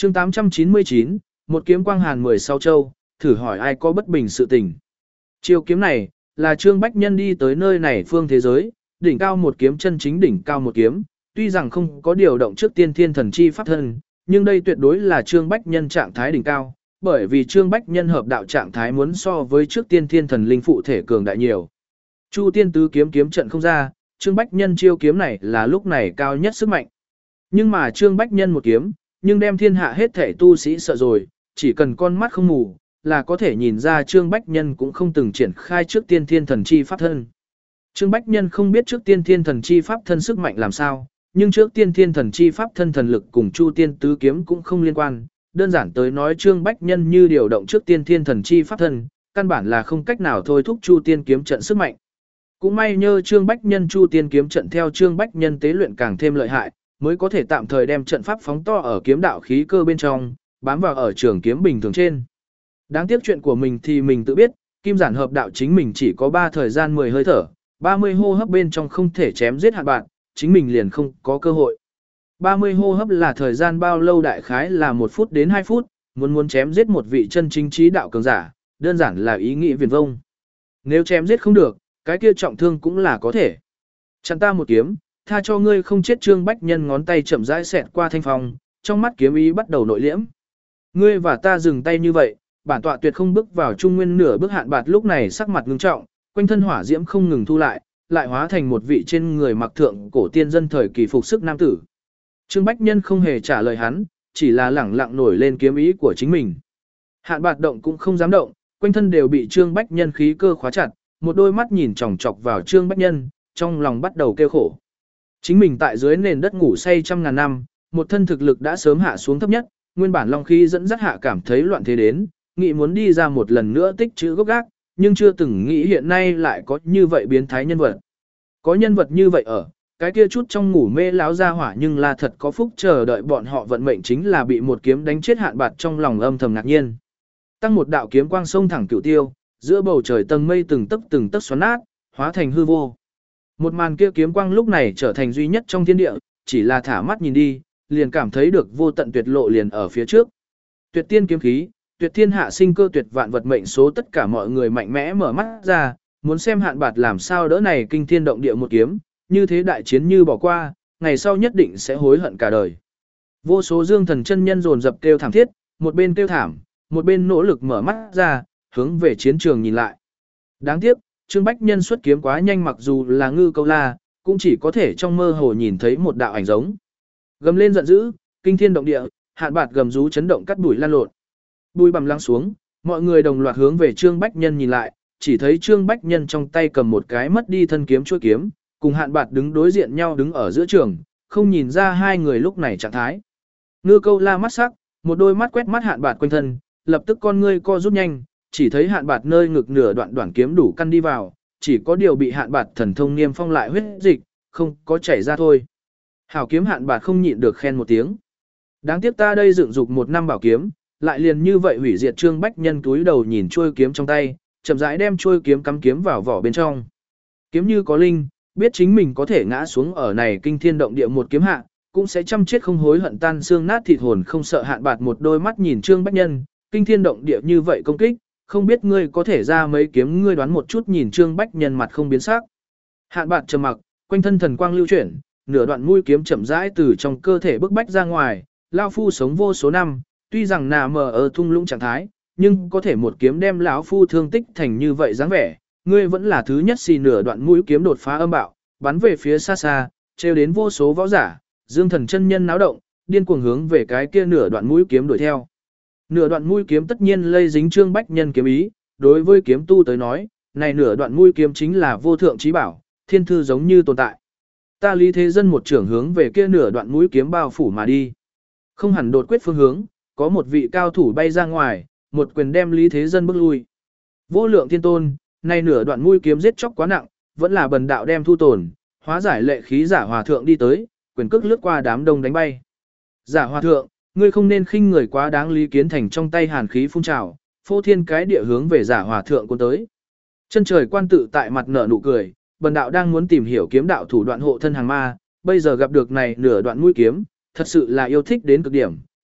chương 899, một kiếm quang hàn 16 châu, thử hỏi ai có bất bình sự tình. Chiêu kiếm này, là Trương Bách Nhân đi tới nơi này phương thế giới, đỉnh cao một kiếm chân chính đỉnh cao một kiếm, tuy rằng không có điều động trước tiên thiên thần chi pháp thân, nhưng đây tuyệt đối là Trương Bách Nhân trạng thái đỉnh cao, bởi vì Trương Bách Nhân hợp đạo trạng thái muốn so với trước tiên thiên thần linh phụ thể cường đại nhiều. Chu tiên tứ kiếm kiếm trận không ra, Trương Bách Nhân chiêu kiếm này là lúc này cao nhất sức mạnh. Nhưng mà Trương Bách Nhân một kiếm, nhưng đem thiên hạ hết thể tu sĩ sợ rồi, chỉ cần con mắt không mù, là có thể nhìn ra Trương Bách Nhân cũng không từng triển khai trước tiên thiên thần chi pháp thân. Trương Bách Nhân không biết trước tiên thiên thần chi pháp thân sức mạnh làm sao, nhưng trước tiên thiên thần chi pháp thân thần lực cùng Chu tiên tứ kiếm cũng không liên quan, đơn giản tới nói Trương Bách Nhân như điều động trước tiên thiên thần chi pháp thân, căn bản là không cách nào thôi thúc Chu tiên kiếm trận sức mạnh. Cũng may nhờ Trương Bách Nhân Chu tiên kiếm trận theo Trương Bách Nhân tế luyện càng thêm lợi hại, mới có thể tạm thời đem trận pháp phóng to ở kiếm đạo khí cơ bên trong, bám vào ở trường kiếm bình thường trên. Đáng tiếc chuyện của mình thì mình tự biết, kim giản hợp đạo chính mình chỉ có 3 thời gian 10 hơi thở, 30 hô hấp bên trong không thể chém giết hạn bạn, chính mình liền không có cơ hội. 30 hô hấp là thời gian bao lâu đại khái là 1 phút đến 2 phút, muốn chém giết một vị chân chính trí đạo cường giả, đơn giản là ý nghĩ viển vông. Nếu chém giết không được, cái kia trọng thương cũng là có thể. Chặn ta một kiếm, tha cho ngươi không chết. Trương Bách Nhân ngón tay chậm rãi xẹt qua thanh phong, trong mắt kiếm ý bắt đầu nội liễm. Ngươi và ta dừng tay như vậy, bản tọa tuyệt không bước vào trung nguyên nửa bước. Hạn bạt lúc này sắc mặt ngưng trọng, quanh thân hỏa diễm không ngừng thu lại hóa thành một vị trên người mặc thượng cổ tiên dân thời kỳ phục sức nam tử. Trương Bách Nhân không hề trả lời hắn, chỉ là lẳng lặng nổi lên kiếm ý của chính mình. Hạn bạt động cũng không dám động, quanh thân đều bị Trương Bách Nhân khí cơ khóa chặt, một đôi mắt nhìn chòng chọc vào Trương Bách Nhân, trong lòng bắt đầu kêu khổ. Chính mình tại dưới nền đất ngủ say trăm ngàn năm, một thân thực lực đã sớm hạ xuống thấp nhất, nguyên bản long khí dẫn dắt hạ cảm thấy loạn thế đến, nghĩ muốn đi ra một lần nữa tích trữ gốc gác, nhưng chưa từng nghĩ hiện nay lại có như vậy biến thái nhân vật. Có nhân vật như vậy ở, cái kia chút trong ngủ mê láo ra hỏa nhưng là thật có phúc chờ đợi bọn họ vận mệnh chính là bị một kiếm đánh chết. Hạn bạt trong lòng âm thầm ngạc nhiên. Tăng một đạo kiếm quang sông thẳng cửu tiêu, giữa bầu trời tầng mây từng tấc xoắn nát, hóa thành hư vô. Một màn kia kiếm quang lúc này trở thành duy nhất trong thiên địa, chỉ là thả mắt nhìn đi, liền cảm thấy được vô tận tuyệt lộ liền ở phía trước. Tuyệt tiên kiếm khí, tuyệt thiên hạ sinh cơ, tuyệt vạn vật mệnh số, tất cả mọi người mạnh mẽ mở mắt ra, muốn xem Hạn bạt làm sao đỡ này kinh thiên động địa một kiếm, như thế đại chiến như bỏ qua, ngày sau nhất định sẽ hối hận cả đời. Vô số dương thần chân nhân dồn dập kêu thảm thiết, một bên kêu thảm, một bên nỗ lực mở mắt ra, hướng về chiến trường nhìn lại. Đáng tiếc, Trương Bách Nhân xuất kiếm quá nhanh, mặc dù là ngư câu la, cũng chỉ có thể trong mơ hồ nhìn thấy một đạo ảnh giống. Gầm lên giận dữ, kinh thiên động địa, Hạn bạt gầm rú chấn động cắt bụi lan lộn. Bụi bằm lắng xuống, mọi người đồng loạt hướng về Trương Bách Nhân nhìn lại, chỉ thấy Trương Bách Nhân trong tay cầm một cái mất đi thân kiếm chuôi kiếm, cùng Hạn bạt đứng đối diện nhau đứng ở giữa trường, không nhìn ra hai người lúc này trạng thái. Ngư câu la mắt sắc, một đôi mắt quét mắt Hạn bạt quanh thân, lập tức con ngươi co rút nhanh, chỉ thấy Hạn bạt nơi ngực nửa đoạn đoạn kiếm đủ căn đi vào, chỉ có điều bị Hạn bạt thần thông niêm phong lại huyết dịch, không có chảy ra thôi. Hảo kiếm. Hạn bạt không nhịn được khen một tiếng. Đáng tiếc ta đây dựng dục một năm bảo kiếm, lại liền như vậy hủy diệt. Trương Bách Nhân túi đầu nhìn chuôi kiếm trong tay, chậm rãi đem chuôi kiếm cắm kiếm vào vỏ bên trong. Kiếm như có linh, biết chính mình có thể ngã xuống ở này kinh thiên động địa một kiếm hạ, cũng sẽ chăm chết không hối hận, tan xương nát thịt hồn không sợ. Hạn bạt một đôi mắt nhìn Trương Bách Nhân, kinh thiên động địa như vậy công kích, không biết ngươi có thể ra mấy kiếm, ngươi đoán một chút. Nhìn Trương Bách Nhân mặt không biến sắc. Hạn bạt trầm mặc, quanh thân thần quang lưu chuyển, nửa đoạn mũi kiếm chậm rãi từ trong cơ thể bức bách ra ngoài. Lão phu sống vô số năm, tuy rằng nà mờ ở thung lũng trạng thái, nhưng có thể một kiếm đem lão phu thương tích thành như vậy dáng vẻ, ngươi vẫn là thứ nhất. Xì nửa đoạn mũi kiếm đột phá âm bạo, bắn về phía xa xa, trêu đến vô số võ giả, dương thần chân nhân náo động, điên cuồng hướng về cái kia nửa đoạn mũi kiếm đuổi theo. Nửa đoạn mũi kiếm tất nhiên lây dính Trương Bách Nhân kiếm ý, đối với kiếm tu tới nói, này nửa đoạn mũi kiếm chính là vô thượng chí bảo, thiên thư giống như tồn tại. Ta Lý Thế Dân một trưởng hướng về kia nửa đoạn mũi kiếm bao phủ mà đi. Không hẳn đột quyết phương hướng, có một vị cao thủ bay ra ngoài, một quyền đem Lý Thế Dân bước lui. Vô lượng thiên tôn, này nửa đoạn mũi kiếm giết chóc quá nặng, vẫn là bần đạo đem thu tồn, hóa giải lệ khí. Giả hòa thượng đi tới, quyền cước lướt qua đám đông đánh bay. Giả hòa thượng, ngươi không nên khinh người quá đáng. Lý Kiến Thành trong tay hàn khí phun trào, phô thiên cái địa hướng về giả hòa thượng cuốn tới. Chân trời quan tự tại mặt nở nụ cười, bần đạo đang muốn tìm hiểu kiếm đạo thủ đoạn hộ thân hàng ma, bây giờ gặp được này nửa đoạn mũi kiếm, thật sự là yêu thích đến cực điểm,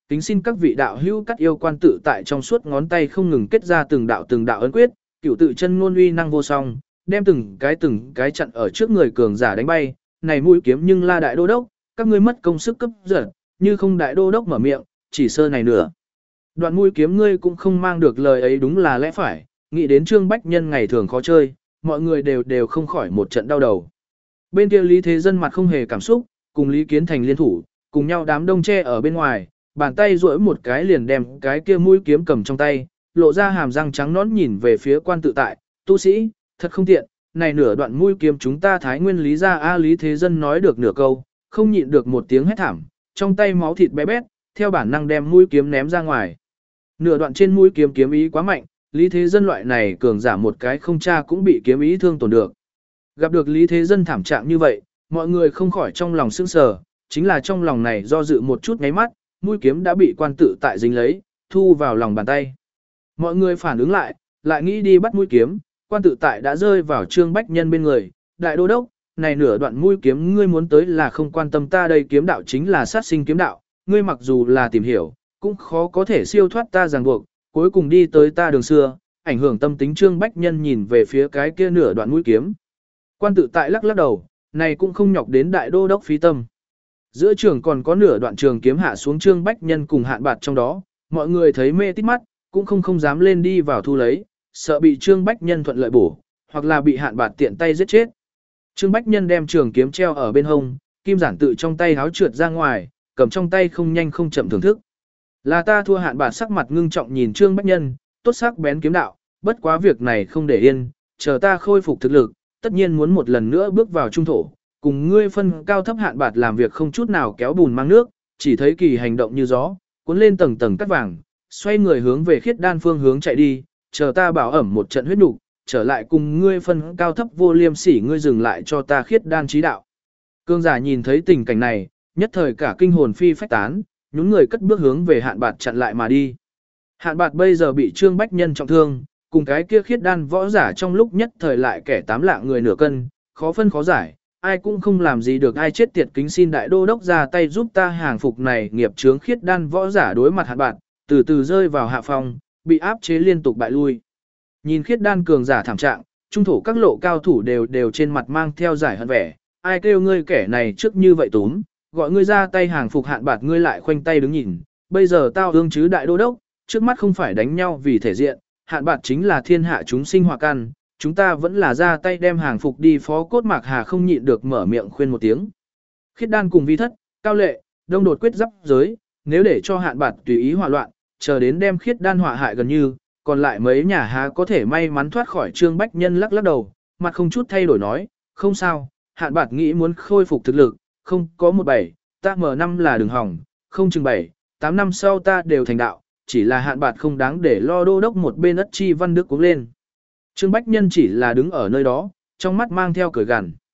Kính xin các vị đạo hữu cắt yêu quan tự tại trong suốt ngón tay không ngừng kết ra từng đạo ấn quyết, cửu tự chân ngôn uy năng vô song, đem từng cái chặn ở trước người cường giả đánh bay, này mũi kiếm nhưng la đại đô đốc, các ngươi mất công sức cấp giật, như không đại đô đốc mở miệng, chỉ sơ này nữa. Đoạn mũi kiếm ngươi cũng không mang được lời ấy đúng là lẽ phải, nghĩ đến Trương Bách Nhân ngày thường khó chơi, mọi người đều không khỏi một trận đau đầu. Bên kia Lý Thế Dân mặt không hề cảm xúc, cùng Lý Kiến Thành liên thủ, cùng nhau đám đông che ở bên ngoài, bàn tay duỗi một cái liền đem cái kia mũi kiếm cầm trong tay, lộ ra hàm răng trắng nõn nhìn về phía quan tự tại, tu sĩ, thật không tiện, này nửa đoạn mũi kiếm chúng ta thái nguyên lý ra a Lý Thế Dân nói được nửa câu, không nhịn được một tiếng hét thảm, trong tay máu thịt bé bét, theo bản năng đem mũi kiếm ném ra ngoài. Nửa đoạn trên mũi kiếm kiếm ý quá mạnh, Lý Thế Dân loại này cường giả một cái không tra cũng bị kiếm ý thương tổn được. Gặp được Lý Thế Dân thảm trạng như vậy, mọi người không khỏi trong lòng sững sờ, chính là trong lòng này do dự một chút ngáy mắt, mũi kiếm đã bị quan tự tại dính lấy, thu vào lòng bàn tay. Mọi người phản ứng lại nghĩ đi bắt mũi kiếm, quan tự tại đã rơi vào Trương Bách Nhân bên người, đại đô đốc, này nửa đoạn mũi kiếm ngươi muốn tới là không quan tâm ta đây kiếm đạo chính là sát sinh kiếm đạo, ngươi mặc dù là tìm hiểu, cũng khó có thể siêu thoát ta ràng buộc, cuối cùng đi tới ta đường xưa, ảnh hưởng tâm tính Trương Bách Nhân nhìn về phía cái kia nửa đoạn mũi kiếm. Quan tự tại lắc đầu, này cũng không nhọc đến đại đô đốc phí tâm. Giữa trường còn có nửa đoạn trường kiếm hạ xuống Trương Bách Nhân cùng Hạn Bạt trong đó, mọi người thấy mê tít mắt, cũng không dám lên đi vào thu lấy, sợ bị Trương Bách Nhân thuận lợi bổ, hoặc là bị Hạn Bạt tiện tay giết chết. Trương Bách Nhân đem trường kiếm treo ở bên hông, kim giản tự trong tay háo trượt ra ngoài, cầm trong tay không nhanh không chậm thưởng thức. Là ta thua. Hạn Bạt sắc mặt ngưng trọng nhìn Trương Bách Nhân, tốt sắc bén kiếm đạo, bất quá việc này không để yên, chờ ta khôi phục thực lực, tất nhiên muốn một lần nữa bước vào trung thổ, cùng ngươi phân cao thấp. Hạn Bạt làm việc không chút nào kéo bùn mang nước, chỉ thấy kỳ hành động như gió, cuốn lên tầng tầng cát vàng, xoay người hướng về Khiết Đan phương hướng chạy đi, chờ ta bảo ẩm một trận huyết nục, trở lại cùng ngươi phân cao thấp vô liêm sỉ, ngươi dừng lại cho ta Khiết Đan chí đạo. Cương giả nhìn thấy tình cảnh này, nhất thời cả kinh hồn phi phách tán, nhún người cất bước hướng về Hạn Bạt chặn lại mà đi. Hạn Bạt bây giờ bị Trương Bách Nhân trọng thương, cùng cái kia Khiết Đan võ giả trong lúc nhất thời lại kẻ tám lạng người nửa cân, khó phân khó giải, ai cũng không làm gì được ai, chết tiệt, kính xin đại đô đốc ra tay giúp ta hàng phục này nghiệp chướng. Khiết Đan võ giả đối mặt Hạn Bạt, từ từ rơi vào hạ phong, bị áp chế liên tục bại lui. Nhìn Khiết Đan cường giả thảm trạng, trung thổ các lộ cao thủ đều trên mặt mang theo giải hận vẻ, ai kêu ngươi kẻ này trước như vậy túm, gọi ngươi ra tay hàng phục Hạn Bạt, ngươi lại khoanh tay đứng nhìn, bây giờ tao ương chứ đại đô đốc, trước mắt không phải đánh nhau vì thể diện, Hạn Bạt chính là thiên hạ chúng sinh hòa căn, chúng ta vẫn là ra tay đem hàng phục đi. Phó Cốt Mạc Hà không nhịn được mở miệng khuyên một tiếng. Khiết Đan cùng Vi Thất, Cao Lệ, Đông đột quyết giáp giới, nếu để cho Hạn Bạt tùy ý hỏa loạn, chờ đến đem Khiết Đan hỏa hại gần như, còn lại mấy nhà há có thể may mắn thoát khỏi. Trương Bách Nhân lắc đầu, mặt không chút thay đổi nói, không sao, Hạn Bạt nghĩ muốn khôi phục thực lực, không có 17, ta mở năm là đừng hỏng, không chừng 7, 8 năm sau ta đều thành đạo, chỉ là Hạn Bạt không đáng để lo. Đô đốc một bên Ất Chi Văn Đức cũng lên. Trương Bách Nhân chỉ là đứng ở nơi đó, trong mắt mang theo cười gằn.